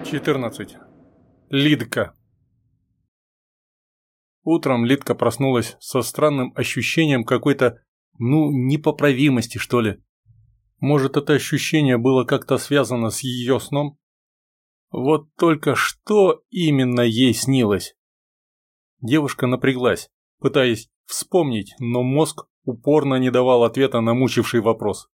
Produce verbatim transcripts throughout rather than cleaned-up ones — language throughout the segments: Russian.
четырнадцать. Лидка. Утром Лидка проснулась со странным ощущением какой-то, ну, непоправимости, что ли. Может, это ощущение было как-то связано с ее сном? Вот только что именно ей снилось? Девушка напряглась, пытаясь вспомнить, но мозг упорно не давал ответа на мучивший вопрос.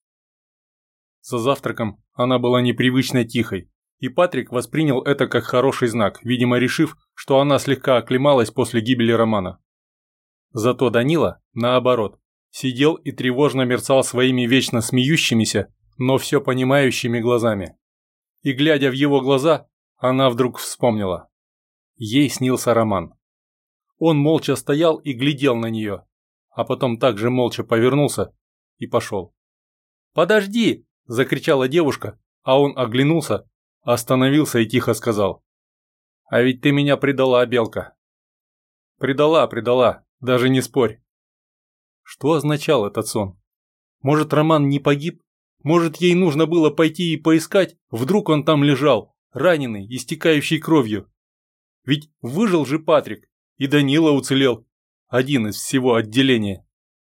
За завтраком она была непривычно тихой, и Патрик воспринял это как хороший знак, видимо решив, что она слегка оклемалась после гибели Романа. Зато Данила, наоборот, сидел и тревожно мерцал своими вечно смеющимися, но все понимающими глазами. И глядя в его глаза, она вдруг вспомнила. Ей снился Роман. Он молча стоял и глядел на нее, а потом также молча повернулся и пошел. «Подожди!» – закричала девушка, а он оглянулся, остановился и тихо сказал: «А ведь ты меня предала, Белка». «Предала, предала, даже не спорь». Что означал этот сон? Может, Роман не погиб? Может, ей нужно было пойти и поискать? Вдруг он там лежал, раненый, истекающий кровью? Ведь выжил же Патрик, и Данила уцелел, один из всего отделения.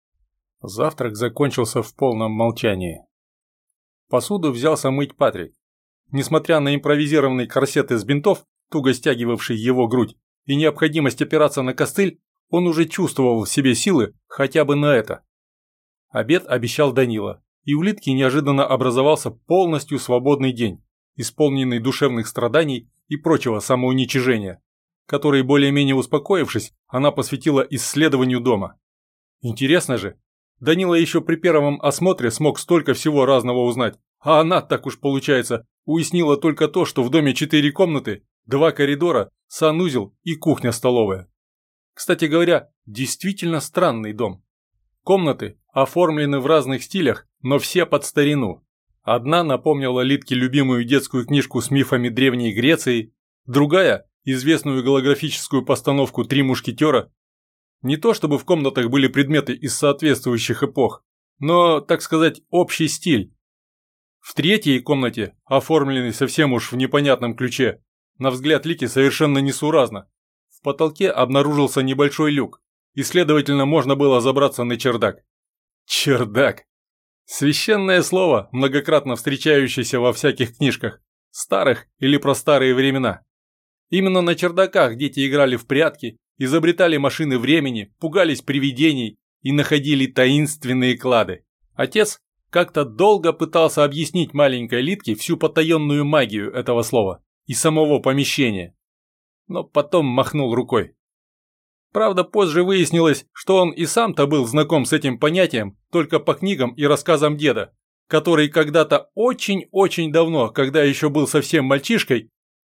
Завтрак закончился в полном молчании. Посуду взялся мыть Патрик. Несмотря на импровизированный корсет из бинтов, туго стягивавший его грудь, и необходимость опираться на костыль, он уже чувствовал в себе силы хотя бы на это. Обед обещал Данила, и у Лидки неожиданно образовался полностью свободный день, исполненный душевных страданий и прочего самоуничижения, которые, более-менее успокоившись, она посвятила исследованию дома. Интересно же, Данила еще при первом осмотре смог столько всего разного узнать, а она, так уж получается, уяснила только то, что в доме четыре комнаты, два коридора, санузел и кухня-столовая. Кстати говоря, действительно странный дом. Комнаты оформлены в разных стилях, но все под старину. Одна напомнила Лидке любимую детскую книжку с мифами Древней Греции, другая – известную голографическую постановку «Три мушкетера». Не то чтобы в комнатах были предметы из соответствующих эпох, но, так сказать, общий стиль. В третьей комнате, оформленной совсем уж в непонятном ключе, на взгляд Лики совершенно несуразно, в потолке обнаружился небольшой люк, и, следовательно, можно было забраться на чердак. Чердак. Священное слово, многократно встречающееся во всяких книжках, старых или про старые времена. Именно на чердаках дети играли в прятки, изобретали машины времени, пугались привидений и находили таинственные клады. Отец как-то долго пытался объяснить маленькой Лидке всю потаенную магию этого слова и самого помещения, но потом махнул рукой. Правда, позже выяснилось, что он и сам-то был знаком с этим понятием только по книгам и рассказам деда, который когда-то очень-очень давно, когда еще был совсем мальчишкой.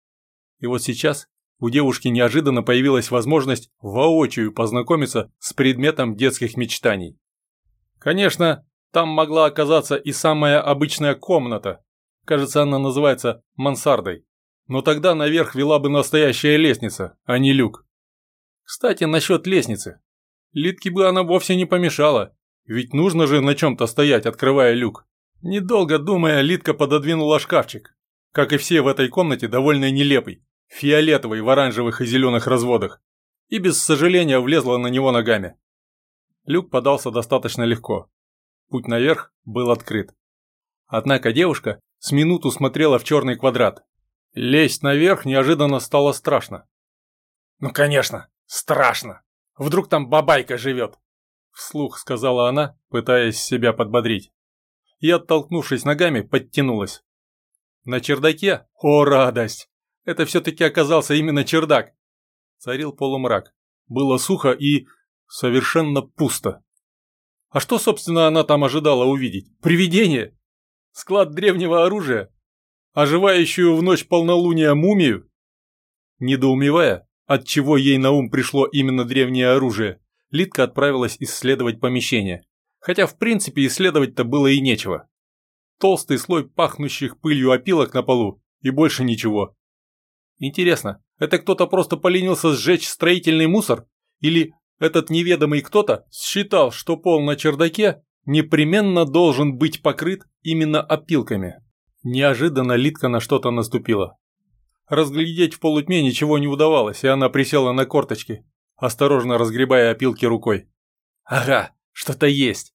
И вот сейчас у девушки неожиданно появилась возможность воочию познакомиться с предметом детских мечтаний. Конечно, там могла оказаться и самая обычная комната, кажется, она называется мансардой, но тогда наверх вела бы настоящая лестница, а не люк. Кстати, насчет лестницы. Лидке бы она вовсе не помешала, ведь нужно же на чем-то стоять, открывая люк. Недолго думая, Лидка пододвинула шкафчик, как и все в этой комнате, довольно нелепый, фиолетовый в оранжевых и зеленых разводах, и без сожаления влезла на него ногами. Люк подался достаточно легко. Путь наверх был открыт. Однако девушка с минуту смотрела в черный квадрат. Лезть наверх неожиданно стало страшно. «Ну, конечно, страшно! Вдруг там бабайка живет!» Вслух сказала она, пытаясь себя подбодрить. И, оттолкнувшись ногами, подтянулась. На чердаке, о радость! Это все-таки оказался именно чердак. Царил полумрак. Было сухо и совершенно пусто. А что, собственно, она там ожидала увидеть? Привидение? Склад древнего оружия? Оживающую в ночь полнолуния мумию? Недоумевая, отчего ей на ум пришло именно древнее оружие, Лидка отправилась исследовать помещение. Хотя, в принципе, исследовать-то было и нечего. Толстый слой пахнущих пылью опилок на полу и больше ничего. Интересно, это кто-то просто поленился сжечь строительный мусор? Или этот неведомый кто-то считал, что пол на чердаке непременно должен быть покрыт именно опилками? Неожиданно Лидка на что-то наступила. Разглядеть в полутьме ничего не удавалось, и она присела на корточки, осторожно разгребая опилки рукой. «Ага, что-то есть!»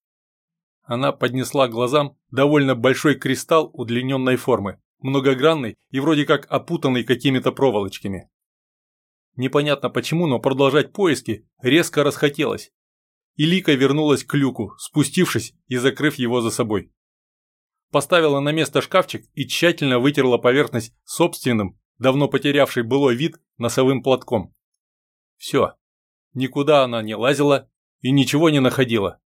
Она поднесла к глазам довольно большой кристалл удлиненной формы, многогранный и вроде как опутанный какими-то проволочками. Непонятно почему, но продолжать поиски резко расхотелось. И Лика вернулась к люку, спустившись и закрыв его за собой. Поставила на место шкафчик и тщательно вытерла поверхность собственным, давно потерявший былой вид, носовым платком. Все. Никуда она не лазила и ничего не находила.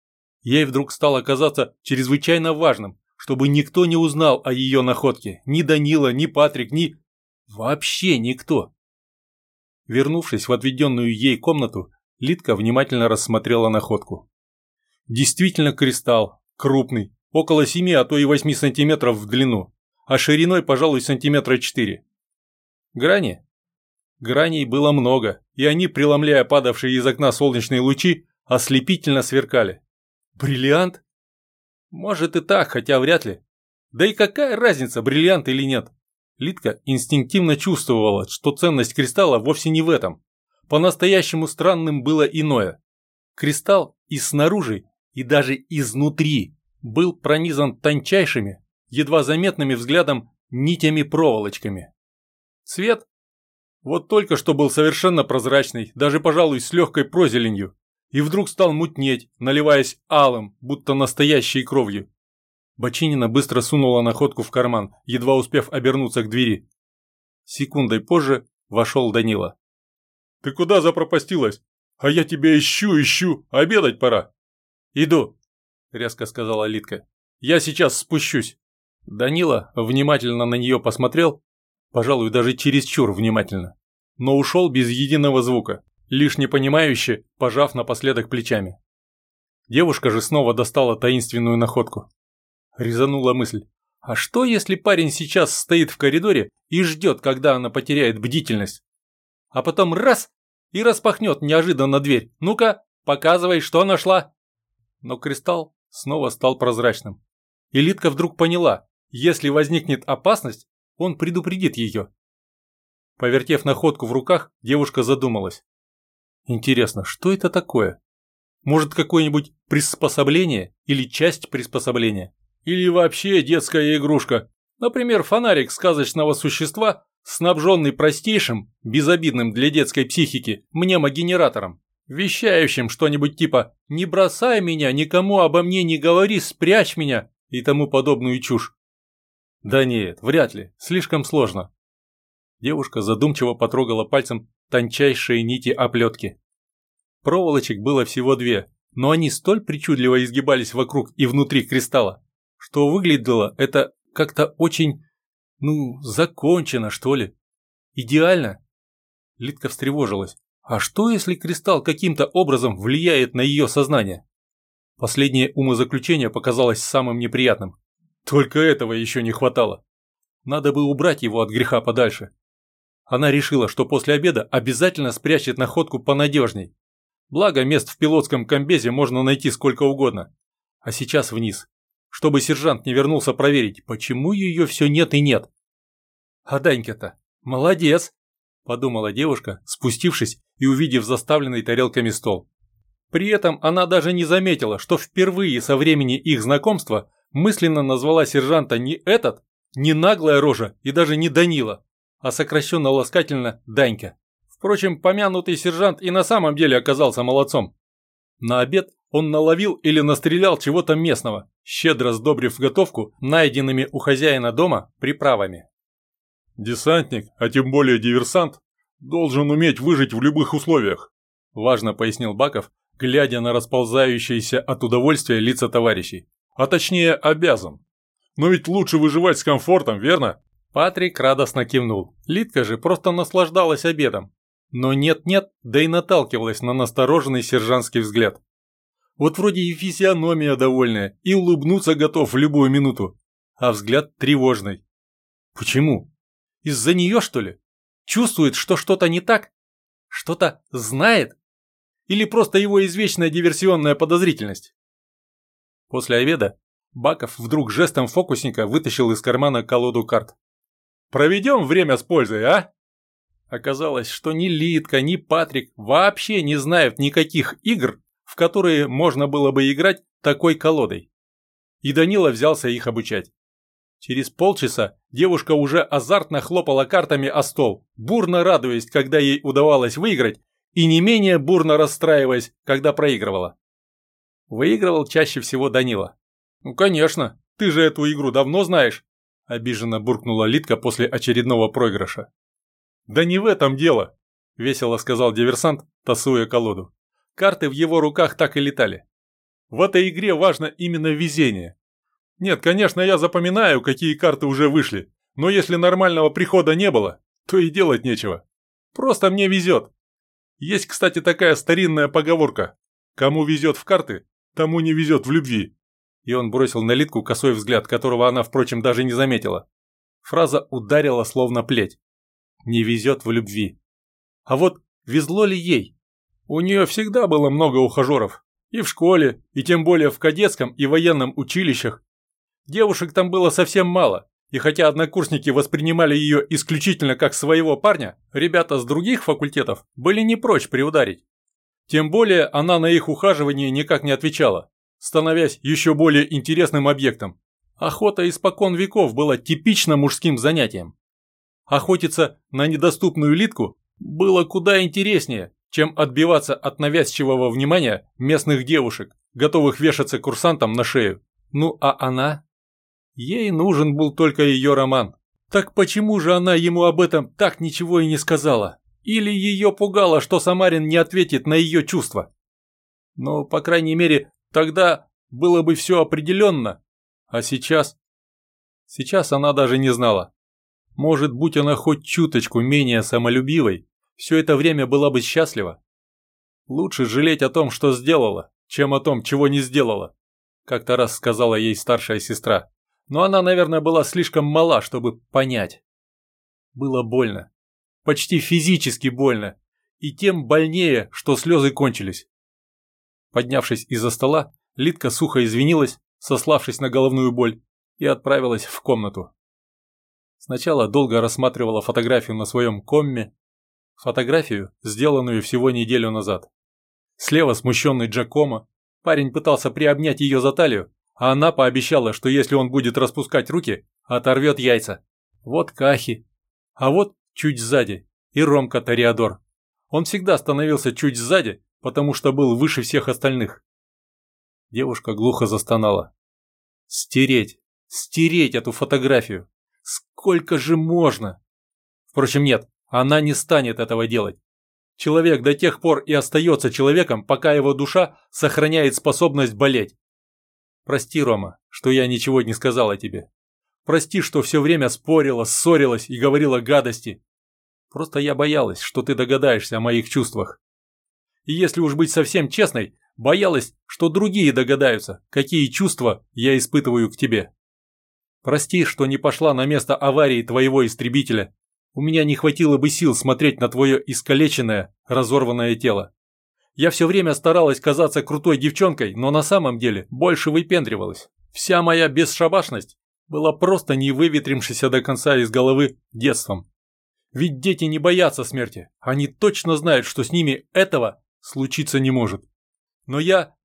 Ей вдруг стало казаться чрезвычайно важным, чтобы никто не узнал о ее находке. Ни Данила, ни Патрик, ни... Вообще никто. Вернувшись в отведенную ей комнату, Литка внимательно рассмотрела находку. Действительно кристалл, крупный, около семи, а то и восьми сантиметров в длину, а шириной, пожалуй, сантиметра четыре. Грани? Граней было много, и они, преломляя падавшие из окна солнечные лучи, ослепительно сверкали. Бриллиант? Может и так, хотя вряд ли. Да и какая разница, бриллиант или нет? Литка инстинктивно чувствовала, что ценность кристалла вовсе не в этом. По-настоящему странным было иное. Кристалл и снаружи, и даже изнутри был пронизан тончайшими, едва заметными взглядом нитями-проволочками. Цвет? Вот только что был совершенно прозрачный, даже, пожалуй, с легкой прозеленью, и вдруг стал мутнеть, наливаясь алым, будто настоящей кровью. Бочинина быстро сунула находку в карман, едва успев обернуться к двери. Секундой позже вошел Данила. «Ты куда запропастилась? А я тебя ищу, ищу, обедать пора». «Иду», — резко сказала Литка. «Я сейчас спущусь». Данила внимательно на нее посмотрел, пожалуй, даже чересчур внимательно, но ушел без единого звука, лишь непонимающе пожав напоследок плечами. Девушка же снова достала таинственную находку. Резанула мысль. А что, если парень сейчас стоит в коридоре и ждет, когда она потеряет бдительность? А потом раз и распахнет неожиданно дверь. Ну-ка, показывай, что нашла. Но кристалл снова стал прозрачным. И Литка вдруг поняла, если возникнет опасность, он предупредит ее. Повертев находку в руках, девушка задумалась. Интересно, что это такое? Может, какое-нибудь приспособление или часть приспособления? Или вообще детская игрушка? Например, фонарик сказочного существа, снабженный простейшим, безобидным для детской психики, мнемогенератором, вещающим что-нибудь типа «не бросай меня, никому обо мне не говори, спрячь меня» и тому подобную чушь. Да нет, вряд ли, слишком сложно. Девушка задумчиво потрогала пальцем тончайшие нити оплетки. Проволочек было всего две, но они столь причудливо изгибались вокруг и внутри кристалла, что выглядело это как-то очень, ну, закончено, что ли. Идеально. Литка встревожилась. А что, если кристалл каким-то образом влияет на ее сознание? Последнее умозаключение показалось самым неприятным. Только этого еще не хватало. Надо бы убрать его от греха подальше. Она решила, что после обеда обязательно спрячет находку понадежней. Благо, мест в пилотском комбезе можно найти сколько угодно. А сейчас вниз, чтобы сержант не вернулся проверить, почему ее все нет и нет. А Данька-то молодец, подумала девушка, спустившись и увидев заставленный тарелками стол. При этом она даже не заметила, что впервые со времени их знакомства мысленно назвала сержанта не этот, не наглая рожа и даже не Данила, а сокращенно-ласкательно Данька. Впрочем, помянутый сержант и на самом деле оказался молодцом. На обед он наловил или настрелял чего-то местного, щедро сдобрив готовку найденными у хозяина дома приправами. «Десантник, а тем более диверсант, должен уметь выжить в любых условиях», важно пояснил Баков, глядя на расползающиеся от удовольствия лица товарищей. «А точнее, обязан. Но ведь лучше выживать с комфортом, верно?» Патрик радостно кивнул. Литка же просто наслаждалась обедом. Но нет-нет, да и наталкивалась на настороженный сержантский взгляд. Вот вроде и физиономия довольная, и улыбнуться готов в любую минуту. А взгляд тревожный. Почему? Из-за нее, что ли? Чувствует, что что-то не так? Что-то знает? Или просто его извечная диверсионная подозрительность? После обеда Баков вдруг жестом фокусника вытащил из кармана колоду карт. Проведем время с пользой, а?» Оказалось, что ни Лидка, ни Патрик вообще не знают никаких игр, в которые можно было бы играть такой колодой. И Данила взялся их обучать. Через полчаса девушка уже азартно хлопала картами о стол, бурно радуясь, когда ей удавалось выиграть, и не менее бурно расстраиваясь, когда проигрывала. Выигрывал чаще всего Данила. «Ну, конечно, ты же эту игру давно знаешь», – обиженно буркнула Лидка после очередного проигрыша. «Да не в этом дело», – весело сказал диверсант, тасуя колоду. Карты в его руках так и летали. «В этой игре важно именно везение. Нет, конечно, я запоминаю, какие карты уже вышли, но если нормального прихода не было, то и делать нечего. Просто мне везет. Есть, кстати, такая старинная поговорка: кому везет в карты, тому не везет в любви». И он бросил на Лидку косой взгляд, которого она, впрочем, даже не заметила. Фраза ударила словно плеть. Не везет в любви. А вот везло ли ей? У нее всегда было много ухажеров. И в школе, и тем более в кадетском и военном училищах. Девушек там было совсем мало. И хотя однокурсники воспринимали ее исключительно как своего парня, ребята с других факультетов были не прочь приударить. Тем более она на их ухаживание никак не отвечала, становясь еще более интересным объектом. Охота испокон веков была типично мужским занятием. Охотиться на недоступную Лидку было куда интереснее, чем отбиваться от навязчивого внимания местных девушек, готовых вешаться курсантам на шею. Ну а она? Ей нужен был только ее роман. Так почему же она ему об этом так ничего и не сказала? Или ее пугало, что Самарин не ответит на ее чувства? Но, по крайней мере, тогда было бы все определенно. А сейчас? Сейчас она даже не знала. Может, будь она хоть чуточку менее самолюбивой, все это время была бы счастлива. Лучше жалеть о том, что сделала, чем о том, чего не сделала, как-то раз сказала ей старшая сестра. Но она, наверное, была слишком мала, чтобы понять. Было больно. Почти физически больно. И тем больнее, что слезы кончились. Поднявшись из-за стола, Лидка сухо извинилась, сославшись на головную боль, и отправилась в комнату. Сначала долго рассматривала фотографию на своем комме, фотографию, сделанную всего неделю назад. Слева смущенный Джакомо, парень пытался приобнять ее за талию, а она пообещала, что если он будет распускать руки, оторвет яйца. Вот Кахи. А вот чуть сзади и Ромка Тореадор. Он всегда становился чуть сзади, потому что был выше всех остальных. Девушка глухо застонала. Стереть, стереть эту фотографию. Сколько же можно? Впрочем, нет, она не станет этого делать. Человек до тех пор и остается человеком, пока его душа сохраняет способность болеть. Прости, Рома, что я ничего не сказала тебе. Прости, что все время спорила, ссорилась и говорила гадости. Просто я боялась, что ты догадаешься о моих чувствах. И если уж быть совсем честной, боялась, что другие догадаются, какие чувства я испытываю к тебе. Прости, что не пошла на место аварии твоего истребителя. У меня не хватило бы сил смотреть на твое искалеченное, разорванное тело. Я все время старалась казаться крутой девчонкой, но на самом деле больше выпендривалась. Вся моя бесшабашность была просто не выветрившейся до конца из головы детством. Ведь дети не боятся смерти, они точно знают, что с ними этого случиться не может. Но я...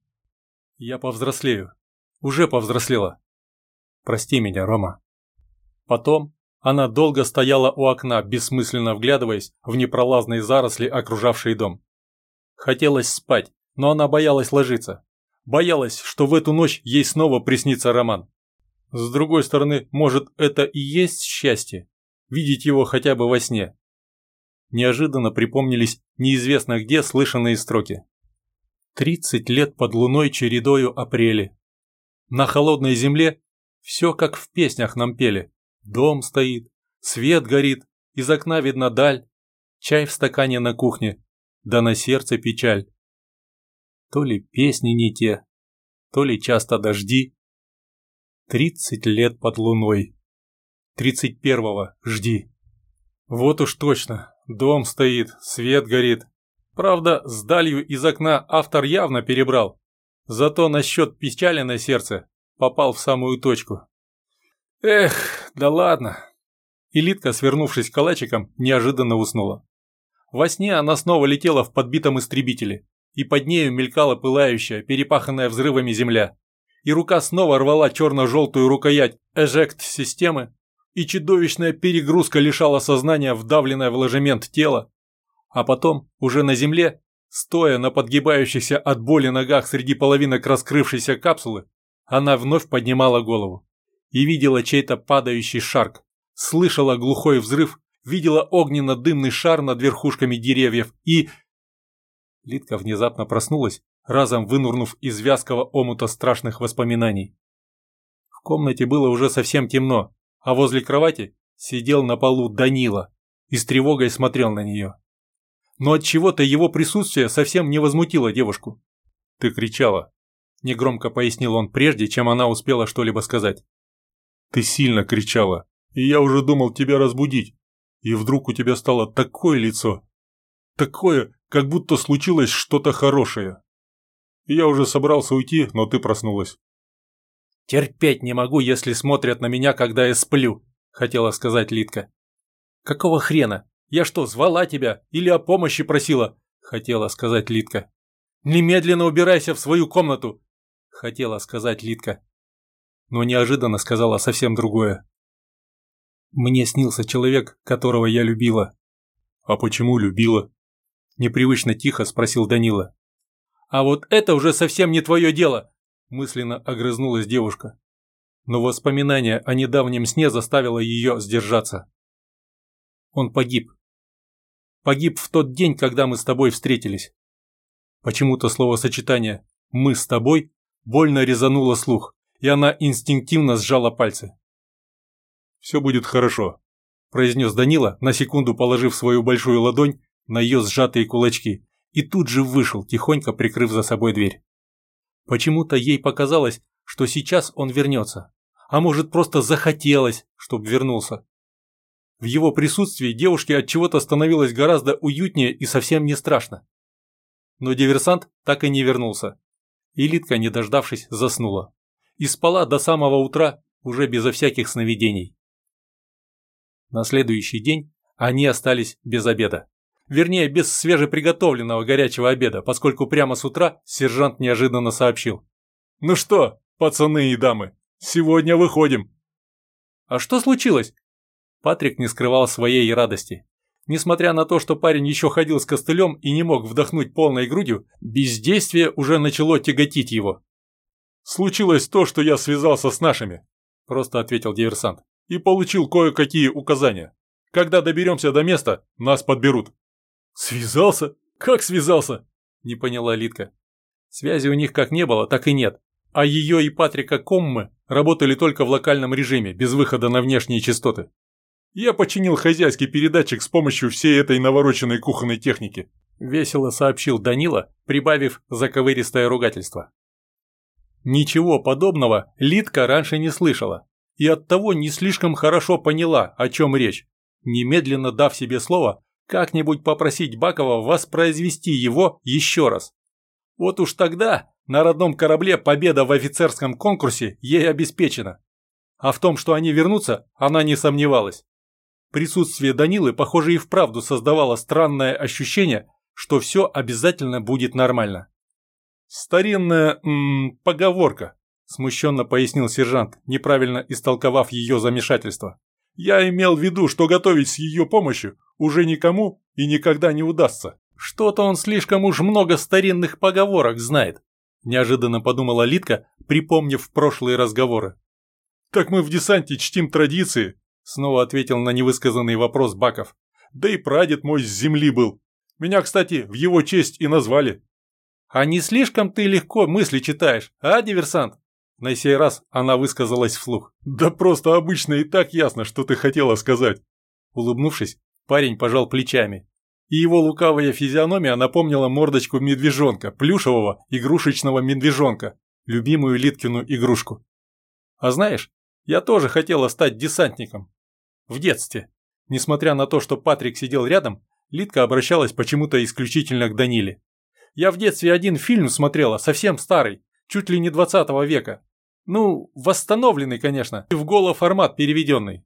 я повзрослею. Уже повзрослела. Прости меня, Рома. Потом она долго стояла у окна, бессмысленно вглядываясь в непролазные заросли, окружавшие дом. Хотелось спать, но она боялась ложиться. Боялась, что в эту ночь ей снова приснится Роман. С другой стороны, может, это и есть счастье? Видеть его хотя бы во сне. Неожиданно припомнились неизвестно где слышанные строки. Тридцать лет под луной чередою апрели. На холодной земле все как в песнях нам пели. Дом стоит, свет горит, из окна видна даль, чай в стакане на кухне, да на сердце печаль. То ли песни не те, то ли часто дожди. Тридцать лет под луной. Тридцать первого жди. Вот уж точно, дом стоит, свет горит. Правда, с далью из окна автор явно перебрал. Зато насчет печали на сердце попал в самую точку. Эх, да ладно. И Литка, свернувшись калачиком, неожиданно уснула. Во сне она снова летела в подбитом истребителе, и под нею мелькала пылающая, перепаханная взрывами земля, и рука снова рвала черно-желтую рукоять эжект-системы, и чудовищная перегрузка лишала сознания вдавленное в ложемент тело, а потом, уже на земле, стоя на подгибающихся от боли ногах среди половинок раскрывшейся капсулы, она вновь поднимала голову и видела чей-то падающий шарк, слышала глухой взрыв, видела огненно-дымный шар над верхушками деревьев и... Литка внезапно проснулась, разом вынурнув из вязкого омута страшных воспоминаний. В комнате было уже совсем темно, а возле кровати сидел на полу Данила и с тревогой смотрел на нее. Но от чего-то его присутствие совсем не возмутило девушку. «Ты кричала», – негромко пояснил он прежде, чем она успела что-либо сказать. «Ты сильно кричала, и я уже думал тебя разбудить, и вдруг у тебя стало такое лицо, такое, как будто случилось что-то хорошее. И я уже собрался уйти, но ты проснулась». «Терпеть не могу, если смотрят на меня, когда я сплю», – хотела сказать Литка. «Какого хрена? Я что, звала тебя или о помощи просила?» – хотела сказать Литка. «Немедленно убирайся в свою комнату!» – хотела сказать Литка. Но неожиданно сказала совсем другое. «Мне снился человек, которого я любила». «А почему любила?» – непривычно тихо спросил Данила. «А вот это уже совсем не твое дело!» – мысленно огрызнулась девушка. Но воспоминание о недавнем сне заставило ее сдержаться. «Он погиб. Погиб в тот день, когда мы с тобой встретились». Почему-то словосочетание «мы с тобой» больно резануло слух, и она инстинктивно сжала пальцы. «Все будет хорошо», – произнес Данила, на секунду положив свою большую ладонь на ее сжатые кулачки, и тут же вышел, тихонько прикрыв за собой дверь. Почему-то ей показалось, что сейчас он вернется, а может просто захотелось, чтобы вернулся. В его присутствии девушке от чего-то становилось гораздо уютнее и совсем не страшно. Но диверсант так и не вернулся, и Литка, не дождавшись, заснула. И спала до самого утра, уже безо всяких сновидений. На следующий день они остались без обеда. Вернее, без свежеприготовленного горячего обеда, поскольку прямо с утра сержант неожиданно сообщил. «Ну что, пацаны и дамы, сегодня выходим». «А что случилось?» Патрик не скрывал своей радости. Несмотря на то, что парень еще ходил с костылем и не мог вдохнуть полной грудью, бездействие уже начало тяготить его. «Случилось то, что я связался с нашими», – просто ответил диверсант, – «и получил кое-какие указания. Когда доберемся до места, нас подберут». «Связался? Как связался?» – не поняла Литка. Связи у них как не было, так и нет. А ее и Патрика Коммы работали только в локальном режиме, без выхода на внешние частоты. «Я починил хозяйский передатчик с помощью всей этой навороченной кухонной техники», – весело сообщил Данила, прибавив заковыристое ругательство. Ничего подобного Литка раньше не слышала, и оттого не слишком хорошо поняла, о чем речь, немедленно дав себе слово как-нибудь попросить Бакова воспроизвести его еще раз. Вот уж тогда на родном корабле победа в офицерском конкурсе ей обеспечена. А в том, что они вернутся, она не сомневалась. Присутствие Данилы, похоже, и вправду создавало странное ощущение, что все обязательно будет нормально. «Старинная м-м, поговорка», – смущенно пояснил сержант, неправильно истолковав ее замешательство. «Я имел в виду, что готовить с ее помощью уже никому и никогда не удастся». «Что-то он слишком уж много старинных поговорок знает», – неожиданно подумала Литка, припомнив прошлые разговоры. «Так мы в десанте чтим традиции», – снова ответил на невысказанный вопрос Баков. «Да и прадед мой с земли был. Меня, кстати, в его честь и назвали». «А не слишком ты легко мысли читаешь, а, диверсант?» На сей раз она высказалась вслух. «Да просто обычно и так ясно, что ты хотела сказать». Улыбнувшись, парень пожал плечами. И его лукавая физиономия напомнила мордочку медвежонка, плюшевого игрушечного медвежонка, любимую Литкину игрушку. «А знаешь, я тоже хотела стать десантником. В детстве». Несмотря на то, что Патрик сидел рядом, Литка обращалась почему-то исключительно к Даниле. «Я в детстве один фильм смотрела, совсем старый, чуть ли не двадцатого века. Ну, восстановленный, конечно, и в голоформат переведенный.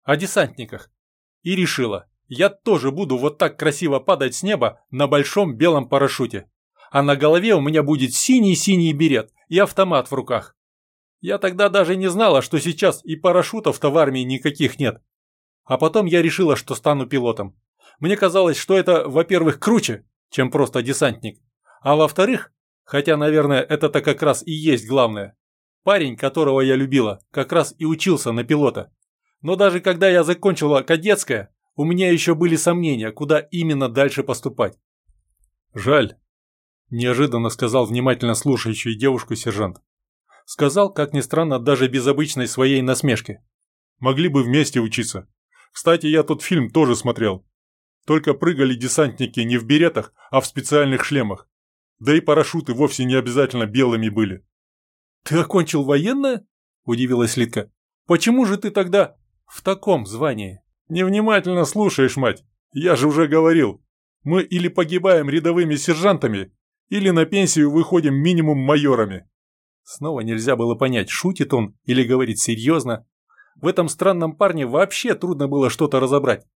о десантниках. И решила, я тоже буду вот так красиво падать с неба на большом белом парашюте. А на голове у меня будет синий-синий берет и автомат в руках. Я тогда даже не знала, что сейчас и парашютов-то в армии никаких нет. А потом я решила, что стану пилотом. Мне казалось, что это, во-первых, круче, чем просто десантник. А во-вторых, хотя, наверное, это-то как раз и есть главное, парень, которого я любила, как раз и учился на пилота. Но даже когда я закончила кадетское, у меня еще были сомнения, куда именно дальше поступать. «Жаль», – неожиданно сказал внимательно слушающий девушку сержант. Сказал, как ни странно, даже без обычной своей насмешки. «Могли бы вместе учиться. Кстати, я тот фильм тоже смотрел. Только прыгали десантники не в беретах, а в специальных шлемах. Да и парашюты вовсе не обязательно белыми были». «Ты окончил военное?» – удивилась Литка. «Почему же ты тогда в таком звании?» «Невнимательно слушаешь, мать. Я же уже говорил. Мы или погибаем рядовыми сержантами, или на пенсию выходим минимум майорами». Снова нельзя было понять, шутит он или говорит серьезно. В этом странном парне вообще трудно было что-то разобрать.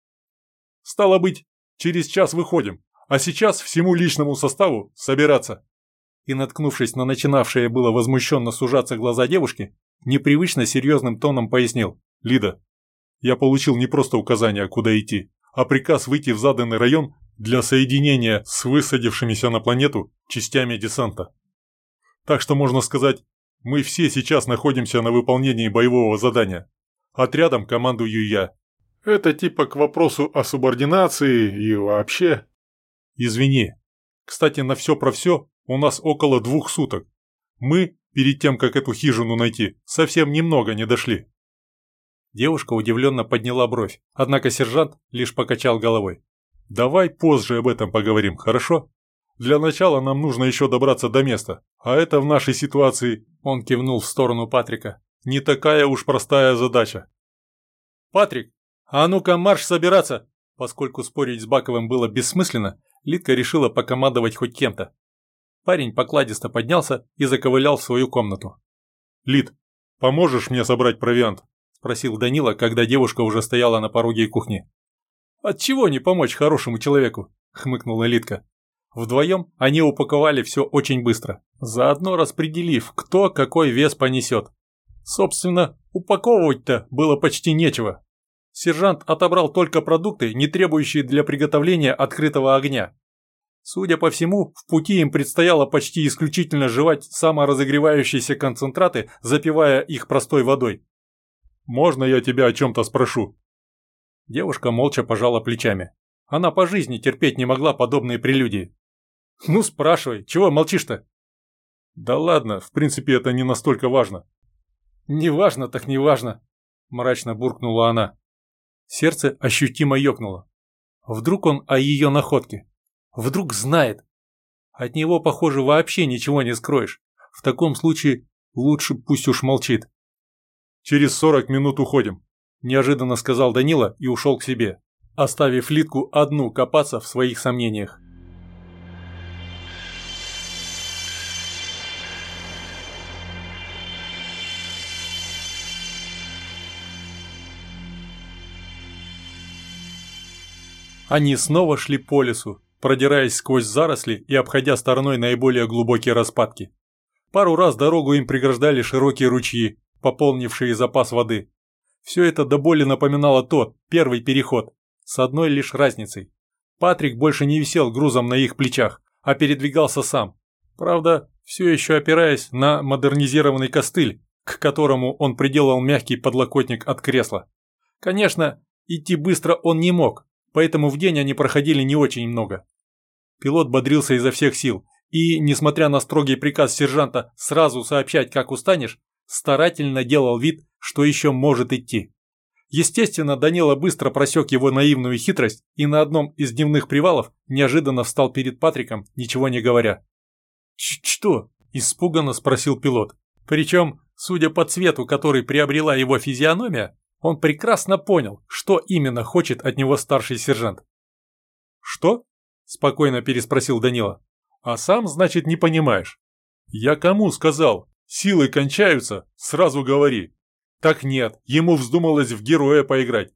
«Стало быть, через час выходим, а сейчас всему личному составу собираться». И, наткнувшись на начинавшее было возмущенно сужаться глаза девушки, непривычно серьезным тоном пояснил. «Лида, я получил не просто указание, куда идти, а приказ выйти в заданный район для соединения с высадившимися на планету частями десанта. Так что, можно сказать, мы все сейчас находимся на выполнении боевого задания. Отрядом командую я. Это типа к вопросу о субординации и вообще...» «Извини. Кстати, на все про все у нас около двух суток. Мы, перед тем, как эту хижину найти, совсем немного не дошли». Девушка удивленно подняла бровь, однако сержант лишь покачал головой. «Давай позже об этом поговорим, хорошо? Для начала нам нужно еще добраться до места, а это в нашей ситуации...» Он кивнул в сторону Патрика. «Не такая уж простая задача». «Патрик, а ну-ка марш собираться!» Поскольку спорить с Баковым было бессмысленно, Литка решила покомандовать хоть кем-то. Парень покладисто поднялся и заковылял в свою комнату. «Лит, поможешь мне собрать провиант?» – спросил Данила, когда девушка уже стояла на пороге кухни. «Отчего не помочь хорошему человеку?» – хмыкнула Литка. Вдвоем они упаковали все очень быстро, заодно распределив, кто какой вес понесет. Собственно, упаковывать-то было почти нечего. Сержант отобрал только продукты, не требующие для приготовления открытого огня. Судя по всему, в пути им предстояло почти исключительно жевать саморазогревающиеся концентраты, запивая их простой водой. «Можно я тебя о чем-то спрошу?» Девушка молча пожала плечами. Она по жизни терпеть не могла подобные прелюдии. «Ну, спрашивай, чего молчишь-то?» «Да ладно, в принципе, это не настолько важно». «Не важно, так не важно», – мрачно буркнула она. Сердце ощутимо ёкнуло. Вдруг он о ее находке? Вдруг знает? От него, похоже, вообще ничего не скроешь. В таком случае лучше пусть уж молчит. «Через сорок минут уходим», – неожиданно сказал Данила и ушел к себе, оставив Литку одну копаться в своих сомнениях. Они снова шли по лесу, продираясь сквозь заросли и обходя стороной наиболее глубокие распадки. Пару раз дорогу им преграждали широкие ручьи, пополнившие запас воды. Все это до боли напоминало тот, первый переход, с одной лишь разницей. Патрик больше не висел грузом на их плечах, а передвигался сам. Правда, все еще опираясь на модернизированный костыль, к которому он приделал мягкий подлокотник от кресла. Конечно, идти быстро он не мог, поэтому в день они проходили не очень много. Пилот бодрился изо всех сил и, несмотря на строгий приказ сержанта сразу сообщать, как устанешь, старательно делал вид, что еще может идти. Естественно, Данила быстро просек его наивную хитрость и на одном из дневных привалов неожиданно встал перед Патриком, ничего не говоря. «Что?» – испуганно спросил пилот. Причем, судя по цвету, который приобрела его физиономия, он прекрасно понял, что именно хочет от него старший сержант. «Что?» – спокойно переспросил Данила. «А сам, значит, не понимаешь. Я кому сказал? Силы кончаются, сразу говори». Так нет, ему вздумалось в героя поиграть.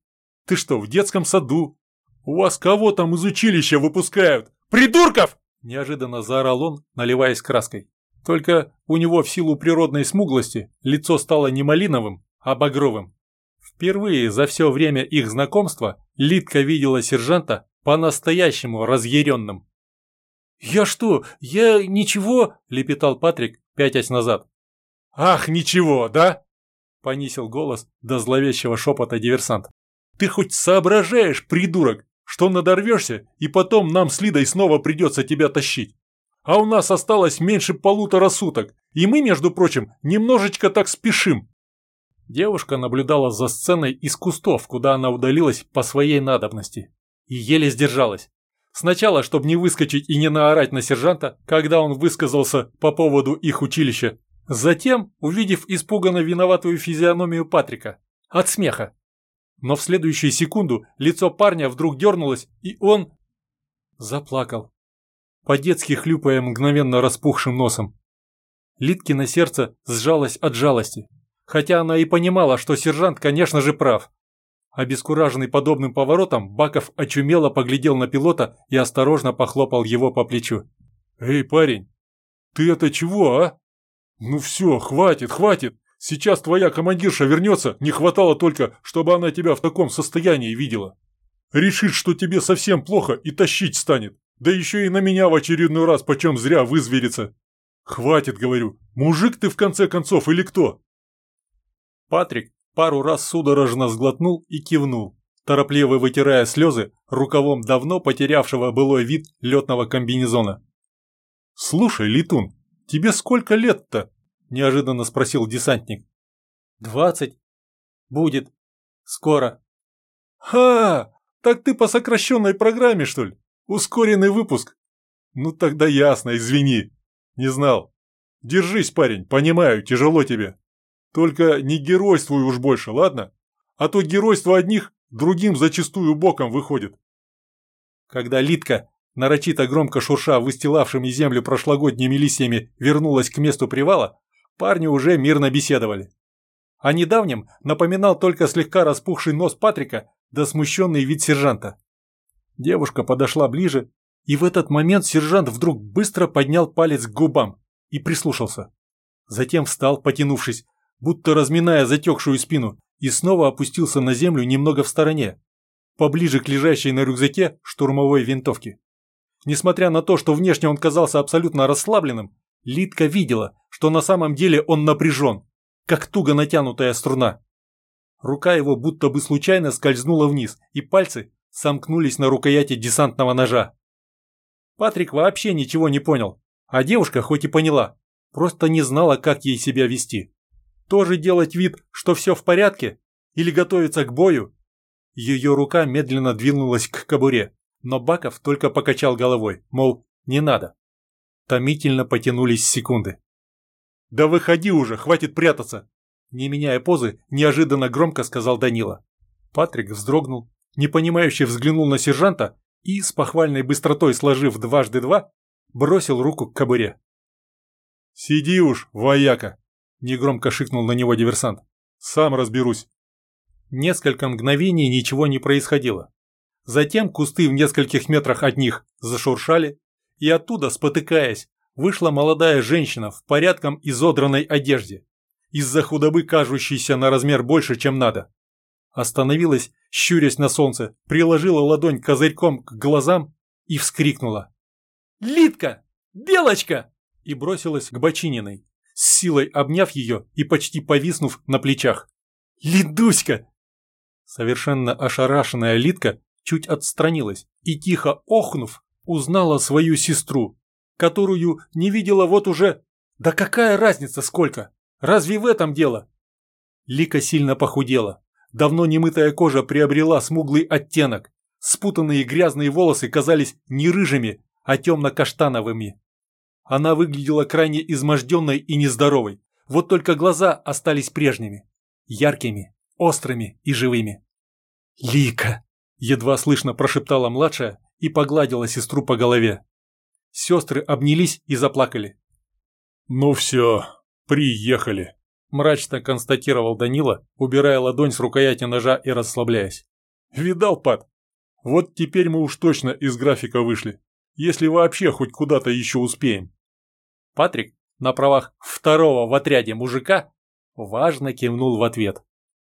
Ты что, в детском саду? У вас кого там из училища выпускают? Придурков!» Неожиданно заорал он, наливаясь краской. Только у него в силу природной смуглости лицо стало не малиновым, а багровым. Впервые за все время их знакомства Лидка видела сержанта по-настоящему разъяренным. «Я что? Я ничего?» – лепетал Патрик, пятясь назад. «Ах, ничего, да?» – понизил голос до зловещего шепота диверсант. «Ты хоть соображаешь, придурок, что надорвешься, и потом нам с Лидой снова придется тебя тащить? А у нас осталось меньше полутора суток, и мы, между прочим, немножечко так спешим». Девушка наблюдала за сценой из кустов, куда она удалилась по своей надобности, и еле сдержалась. Сначала, чтобы не выскочить и не наорать на сержанта, когда он высказался по поводу их училища. Затем, увидев испуганно виноватую физиономию Патрика. От смеха. Но в следующую секунду лицо парня вдруг дернулось, и он заплакал, по-детски хлюпая мгновенно распухшим носом. Лидкино сердце сжалось от жалости, хотя она и понимала, что сержант, конечно же, прав. Обескураженный подобным поворотом, Баков очумело поглядел на пилота и осторожно похлопал его по плечу. «Эй, парень, ты это чего, а? Ну все, хватит, хватит. Сейчас твоя командирша вернется, не хватало только, чтобы она тебя в таком состоянии видела. Решит, что тебе совсем плохо и тащить станет. Да еще и на меня в очередной раз почем зря вызверится. Хватит, говорю, мужик ты в конце концов или кто?» Патрик пару раз судорожно сглотнул и кивнул, торопливо вытирая слезы рукавом давно потерявшего былой вид летного комбинезона. «Слушай, летун, тебе сколько лет-то?» – неожиданно спросил десантник. «Двадцать. Будет. Скоро». «Ха! Так ты по сокращенной программе, что ли? Ускоренный выпуск? Ну тогда ясно, извини. Не знал. Держись, парень, понимаю, тяжело тебе. Только не геройствуй уж больше, ладно? А то геройство одних другим зачастую боком выходит». Когда Лидка, нарочито громко шурша выстилавшими землю прошлогодними листьями, вернулась к месту привала, парни уже мирно беседовали. О недавнем напоминал только слегка распухший нос Патрика да смущенный вид сержанта. Девушка подошла ближе, и в этот момент сержант вдруг быстро поднял палец к губам и прислушался. Затем встал, потянувшись, будто разминая затекшую спину, и снова опустился на землю немного в стороне, поближе к лежащей на рюкзаке штурмовой винтовке. Несмотря на то, что внешне он казался абсолютно расслабленным, Лидка видела, что на самом деле он напряжен, как туго натянутая струна. Рука его будто бы случайно скользнула вниз, и пальцы сомкнулись на рукояти десантного ножа. Патрик вообще ничего не понял, а девушка хоть и поняла, просто не знала, как ей себя вести. Тоже делать вид, что все в порядке, или готовиться к бою? Ее рука медленно двинулась к кобуре, но Баков только покачал головой, мол, не надо. Томительно потянулись секунды. «Да выходи уже, хватит прятаться!» Не меняя позы, неожиданно громко сказал Данила. Патрик вздрогнул, непонимающе взглянул на сержанта и, с похвальной быстротой сложив дважды два, бросил руку к кобуре. «Сиди уж, вояка!» – негромко шикнул на него диверсант. «Сам разберусь». Несколько мгновений ничего не происходило. Затем кусты в нескольких метрах от них зашуршали, и оттуда, спотыкаясь, вышла молодая женщина в порядком изодранной одежде, из-за худобы кажущейся на размер больше, чем надо. Остановилась, щурясь на солнце, приложила ладонь козырьком к глазам и вскрикнула. «Лидка! Белочка!» и бросилась к Бочининой, с силой обняв ее и почти повиснув на плечах. «Лидуська!» Совершенно ошарашенная Лидка чуть отстранилась и, тихо охнув, узнала свою сестру, которую не видела вот уже... Да какая разница сколько? Разве в этом дело? Лика сильно похудела. Давно немытая кожа приобрела смуглый оттенок. Спутанные грязные волосы казались не рыжими, а темно-каштановыми. Она выглядела крайне изможденной и нездоровой. Вот только глаза остались прежними. Яркими, острыми и живыми. «Лика!» – едва слышно прошептала младшая и погладила сестру по голове. Сестры обнялись и заплакали. «Ну все, приехали», – мрачно констатировал Данила, убирая ладонь с рукояти ножа и расслабляясь. Видал, Пат? Вот теперь мы уж точно из графика вышли. Если вообще хоть куда-то еще успеем. Патрик, на правах второго в отряде мужика, важно кивнул в ответ.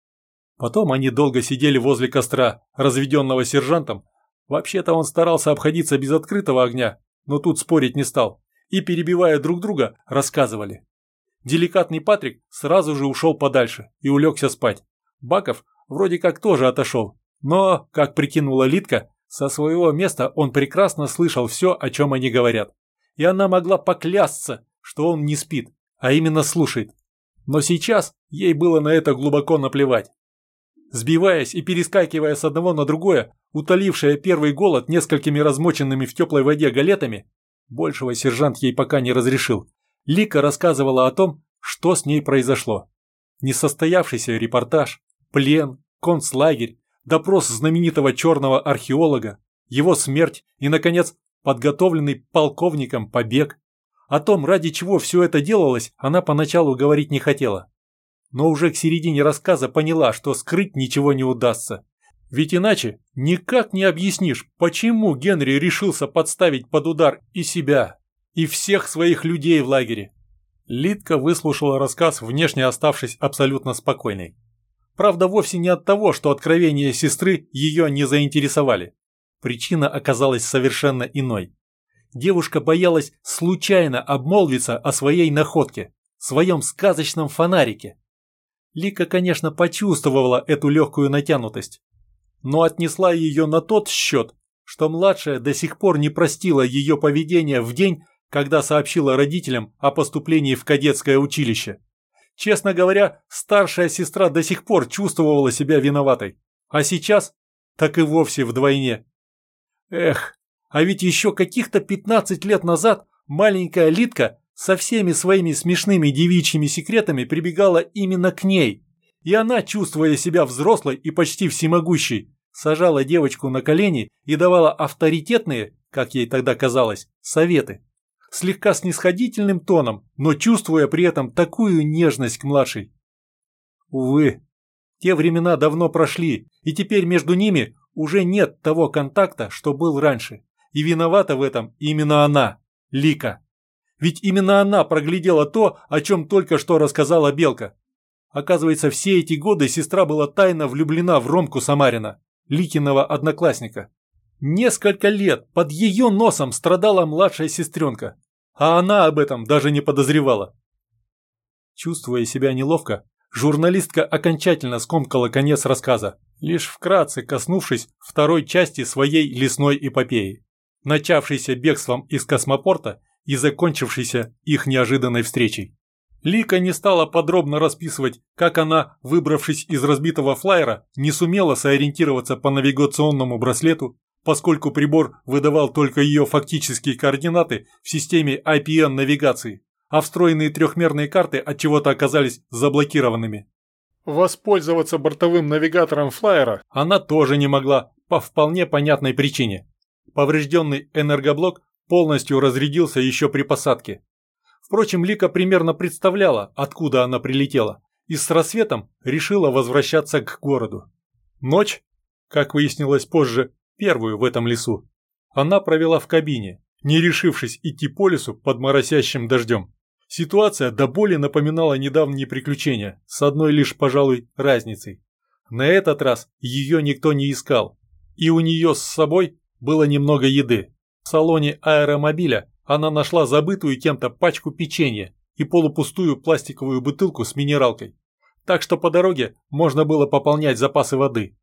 Потом они долго сидели возле костра, разведенного сержантом. Вообще-то он старался обходиться без открытого огня, но тут спорить не стал. И, перебивая друг друга, рассказывали. Деликатный Патрик сразу же ушел подальше и улегся спать. Баков вроде как тоже отошел, но, как прикинула Литка, со своего места он прекрасно слышал все, о чем они говорят. И она могла поклясться, что он не спит, а именно слушает. Но сейчас ей было на это глубоко наплевать. Сбиваясь и перескакивая с одного на другое, утолившая первый голод несколькими размоченными в теплой воде галетами, большего сержант ей пока не разрешил, Лика рассказывала о том, что с ней произошло. Несостоявшийся репортаж, плен, концлагерь, допрос знаменитого черного археолога, его смерть и, наконец, подготовленный полковником побег. О том, ради чего все это делалось, она поначалу говорить не хотела. Но уже к середине рассказа поняла, что скрыть ничего не удастся. Ведь иначе никак не объяснишь, почему Генри решился подставить под удар и себя, и всех своих людей в лагере. Литка выслушала рассказ, внешне оставшись абсолютно спокойной. Правда, вовсе не от того, что откровения сестры ее не заинтересовали. Причина оказалась совершенно иной. Девушка боялась случайно обмолвиться о своей находке, своем сказочном фонарике. Лика, конечно, почувствовала эту легкую натянутость, но отнесла ее на тот счет, что младшая до сих пор не простила ее поведение в день, когда сообщила родителям о поступлении в кадетское училище. Честно говоря, старшая сестра до сих пор чувствовала себя виноватой, а сейчас так и вовсе вдвойне. Эх, а ведь еще каких-то пятнадцать лет назад маленькая Литка со всеми своими смешными девичьими секретами прибегала именно к ней, и она, чувствуя себя взрослой и почти всемогущей, сажала девочку на колени и давала авторитетные, как ей тогда казалось, советы. Слегка снисходительным тоном, но чувствуя при этом такую нежность к младшей. Увы, те времена давно прошли, и теперь между ними уже нет того контакта, что был раньше. И виновата в этом именно она, Лика. Ведь именно она проглядела то, о чем только что рассказала Белка. Оказывается, все эти годы сестра была тайно влюблена в Ромку Самарина, Ликиного одноклассника. Несколько лет под ее носом страдала младшая сестренка, а она об этом даже не подозревала. Чувствуя себя неловко, журналистка окончательно скомкала конец рассказа, лишь вкратце коснувшись второй части своей лесной эпопеи, начавшейся бегством из космопорта и закончившейся их неожиданной встречей. Лика не стала подробно расписывать, как она, выбравшись из разбитого флайера, не сумела сориентироваться по навигационному браслету, поскольку прибор выдавал только ее фактические координаты в системе ай пи эн-навигации, а встроенные трехмерные карты отчего-то оказались заблокированными. Воспользоваться бортовым навигатором флайера она тоже не могла, по вполне понятной причине. Поврежденный энергоблок полностью разрядился еще при посадке. Впрочем, Лика примерно представляла, откуда она прилетела, и с рассветом решила возвращаться к городу. Ночь, как выяснилось позже, первую в этом лесу, она провела в кабине, не решившись идти по лесу под моросящим дождем. Ситуация до боли напоминала недавние приключения, с одной лишь, пожалуй, разницей. На этот раз ее никто не искал, и у нее с собой было немного еды. В салоне аэромобиля она нашла забытую кем-то пачку печенья и полупустую пластиковую бутылку с минералкой, так что по дороге можно было пополнять запасы воды.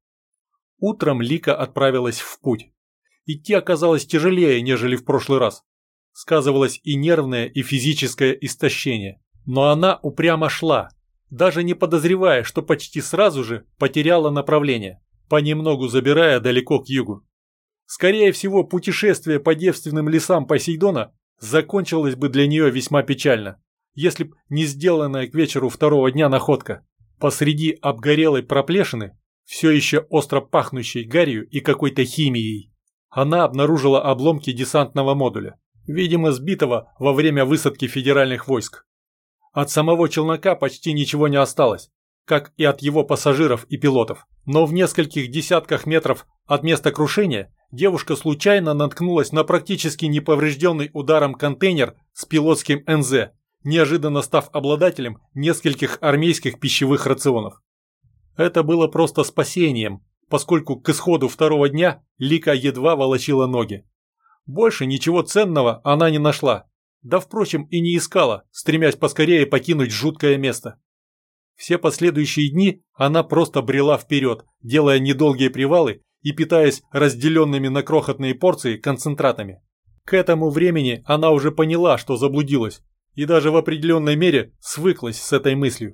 Утром Лика отправилась в путь. Идти оказалось тяжелее, нежели в прошлый раз. Сказывалось и нервное, и физическое истощение. Но она упрямо шла, даже не подозревая, что почти сразу же потеряла направление, понемногу забирая далеко к югу. Скорее всего, путешествие по девственным лесам Посейдона закончилось бы для нее весьма печально, если б не сделанная к вечеру второго дня находка. Посреди обгорелой проплешины, все еще остро пахнущей гарью и какой-то химией, она обнаружила обломки десантного модуля, видимо сбитого во время высадки федеральных войск. От самого челнока почти ничего не осталось. как и от его пассажиров и пилотов. Но в нескольких десятках метров от места крушения девушка случайно наткнулась на практически неповрежденный ударом контейнер с пилотским эн зэ, неожиданно став обладателем нескольких армейских пищевых рационов. Это было просто спасением, поскольку к исходу второго дня Лика едва волочила ноги. Больше ничего ценного она не нашла, да, впрочем, и не искала, стремясь поскорее покинуть жуткое место. Все последующие дни она просто брела вперед, делая недолгие привалы и питаясь разделенными на крохотные порции концентратами. К этому времени она уже поняла, что заблудилась, и даже в определенной мере свыклась с этой мыслью.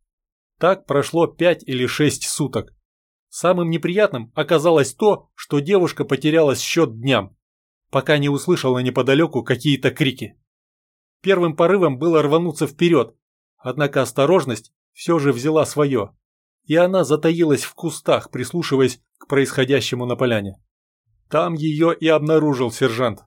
Так прошло пять или шесть суток. Самым неприятным оказалось то, что девушка потеряла счет дням, пока не услышала неподалеку какие-то крики. Первым порывом было рвануться вперед, однако осторожность все же взяла свое, и она затаилась в кустах, прислушиваясь к происходящему на поляне. Там ее и обнаружил сержант.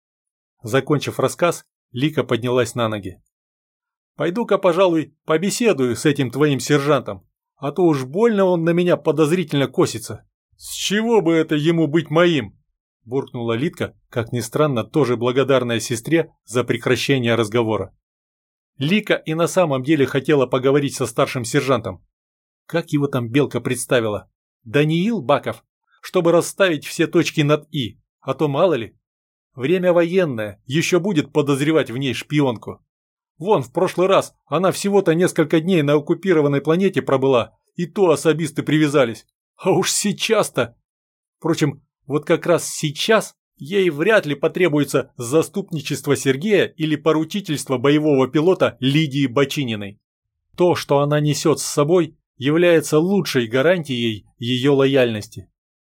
Закончив рассказ, Лика поднялась на ноги. «Пойду-ка, пожалуй, побеседую с этим твоим сержантом, а то уж больно он на меня подозрительно косится». «С чего бы это ему быть моим?» – буркнула Литка, как ни странно, тоже благодарная сестре за прекращение разговора. Лика и на самом деле хотела поговорить со старшим сержантом. Как его там Белка представила? Даниил Баков, чтобы расставить все точки над «и», а то мало ли. Время военное, еще будет подозревать в ней шпионку. Вон, в прошлый раз она всего-то несколько дней на оккупированной планете пробыла, и то особисты привязались. А уж сейчас-то... Впрочем, вот как раз сейчас ей вряд ли потребуется заступничество Сергея или поручительство боевого пилота Лидии Бочининой. То, что она несет с собой, является лучшей гарантией ее лояльности.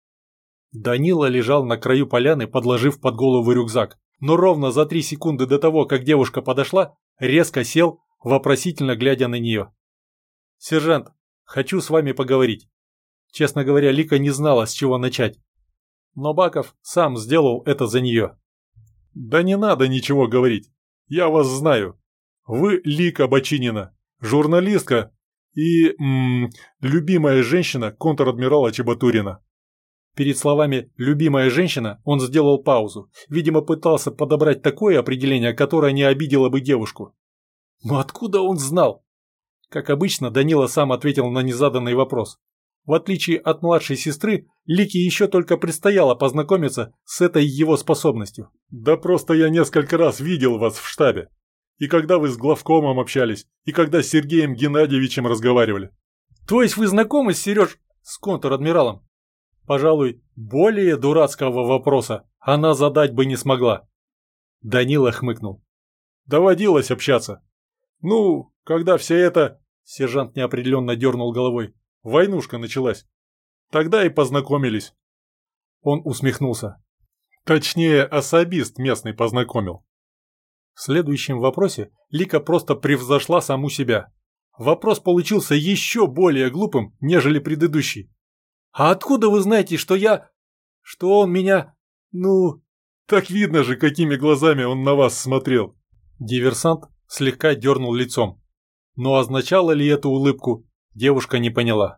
Данила лежал на краю поляны, подложив под голову рюкзак, но ровно за три секунды до того, как девушка подошла, резко сел, вопросительно глядя на нее. «Сержант, хочу с вами поговорить». Честно говоря, Лика не знала, с чего начать. Но Баков сам сделал это за нее. «Да не надо ничего говорить. Я вас знаю. Вы Лика Бочинина, журналистка и м -м, любимая женщина контр-адмирала Чебатурина». Перед словами «любимая женщина» он сделал паузу. Видимо, пытался подобрать такое определение, которое не обидело бы девушку. Но откуда он знал? Как обычно, Данила сам ответил на незаданный вопрос. В отличие от младшей сестры, Лике еще только предстояло познакомиться с этой его способностью. «Да просто я несколько раз видел вас в штабе. И когда вы с главкомом общались, и когда с Сергеем Геннадьевичем разговаривали». «То есть вы знакомы, Сереж, с контр-адмиралом?» Пожалуй, более дурацкого вопроса она задать бы не смогла. Данила хмыкнул. «Доводилось общаться. Ну, когда вся эта...» Сержант неопределенно дернул головой. «Войнушка началась. Тогда и познакомились». Он усмехнулся. Точнее, особист местный познакомил. В следующем вопросе Лика просто превзошла саму себя. Вопрос получился еще более глупым, нежели предыдущий. «А откуда вы знаете, что я... что он меня... ну...» «Так видно же, какими глазами он на вас смотрел». Диверсант слегка дернул лицом. Но означало ли эту улыбку, девушка не поняла.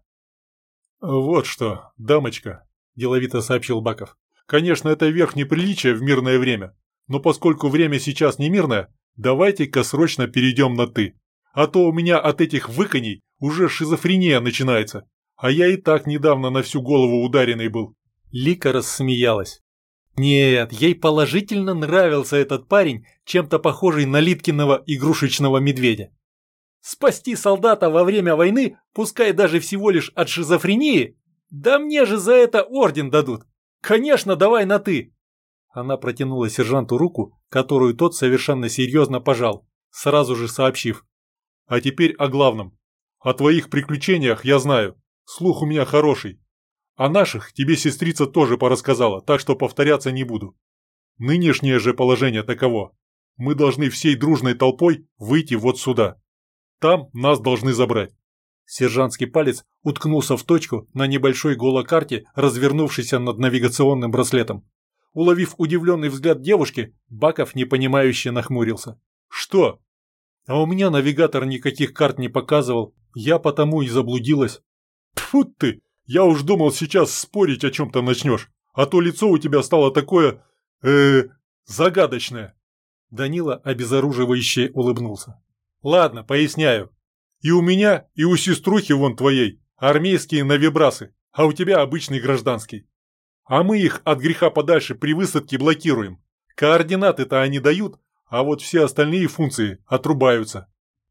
«Вот что, дамочка», – деловито сообщил Баков. «Конечно, это верх неприличия в мирное время, но поскольку время сейчас не мирное, давайте-ка срочно перейдем на «ты». А то у меня от этих выканий уже шизофрения начинается. А я и так недавно на всю голову ударенный был». Лика рассмеялась. Нет, ей положительно нравился этот парень, чем-то похожий на Литкиного игрушечного медведя. Спасти солдата во время войны, пускай даже всего лишь от шизофрении? Да мне же за это орден дадут. Конечно, давай на «ты». Она протянула сержанту руку, которую тот совершенно серьезно пожал, сразу же сообщив. «А теперь о главном. О твоих приключениях я знаю. Слух у меня хороший. О наших тебе сестрица тоже порассказала, так что повторяться не буду. Нынешнее же положение таково. Мы должны всей дружной толпой выйти вот сюда. Там нас должны забрать». Сержантский палец уткнулся в точку на небольшой голокарте, развернувшейся над навигационным браслетом. Уловив удивленный взгляд девушки, Баков непонимающе нахмурился. «Что?» «А у меня навигатор никаких карт не показывал», Я потому и заблудилась. Тьфу ты, я уж думал, сейчас спорить о чем-то начнешь, а то лицо у тебя стало такое, э загадочное. Данила обезоруживающе улыбнулся. Ладно, поясняю. И у меня, и у сеструхи вон твоей армейские навибрасы, а у тебя обычный гражданский. А мы их от греха подальше при высадке блокируем. Координаты-то они дают, а вот все остальные функции отрубаются.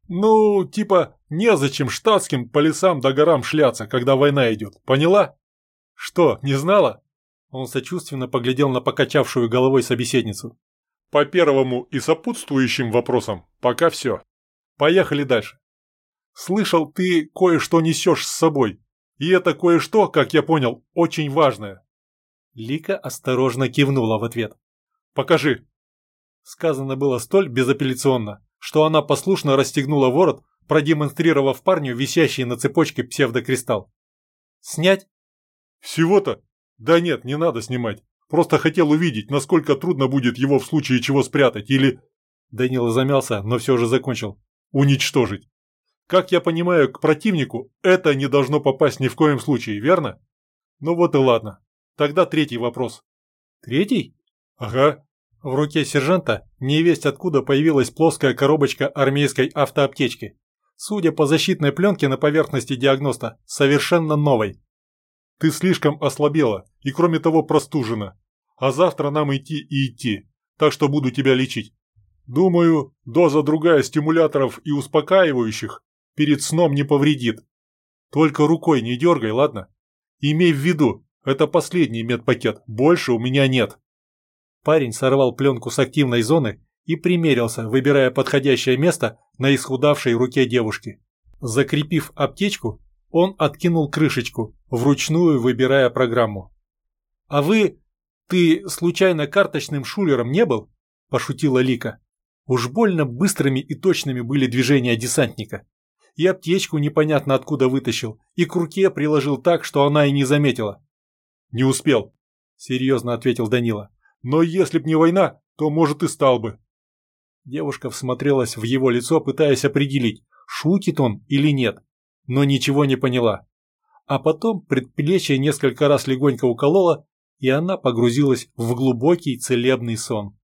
Ну, типа, незачем штатским по лесам да горам шляться, когда война идет, поняла? Что, не знала? Он сочувственно поглядел на покачавшую головой собеседницу. По первому и сопутствующим вопросам пока все. Поехали дальше. Слышал, ты кое-что несешь с собой. И это кое-что, как я понял, очень важное. Лика осторожно кивнула в ответ. Покажи. Сказано было столь безапелляционно, что она послушно расстегнула ворот, продемонстрировав парню висящий на цепочке псевдокристалл. Снять? Всего-то? Да нет, не надо снимать. Просто хотел увидеть, насколько трудно будет его в случае чего спрятать или... Данила замялся, но все же закончил. Уничтожить. Как я понимаю, к противнику это не должно попасть ни в коем случае, верно? Ну вот и ладно. Тогда третий вопрос. Третий? Ага. В руке сержанта невесть откуда появилась плоская коробочка армейской автоаптечки. Судя по защитной пленке на поверхности диагноста, совершенно новой. Ты слишком ослабела и, кроме того, простужена. А завтра нам идти и идти, так что буду тебя лечить. Думаю, доза другая стимуляторов и успокаивающих перед сном не повредит. Только рукой не дергай, ладно? Имей в виду, это последний медпакет, больше у меня нет. Парень сорвал пленку с активной зоны и примерился, выбирая подходящее место на исхудавшей руке девушки. Закрепив аптечку, он откинул крышечку, вручную выбирая программу. «А вы... ты случайно карточным шулером не был?» – пошутила Лика. Уж больно быстрыми и точными были движения десантника. И аптечку непонятно откуда вытащил, и к руке приложил так, что она и не заметила. «Не успел», – серьезно ответил Данила. «Но если б не война, то, может, и стал бы». Девушка всмотрелась в его лицо, пытаясь определить, шутит он или нет, но ничего не поняла. А потом предплечье несколько раз легонько укололо, и она погрузилась в глубокий целебный сон.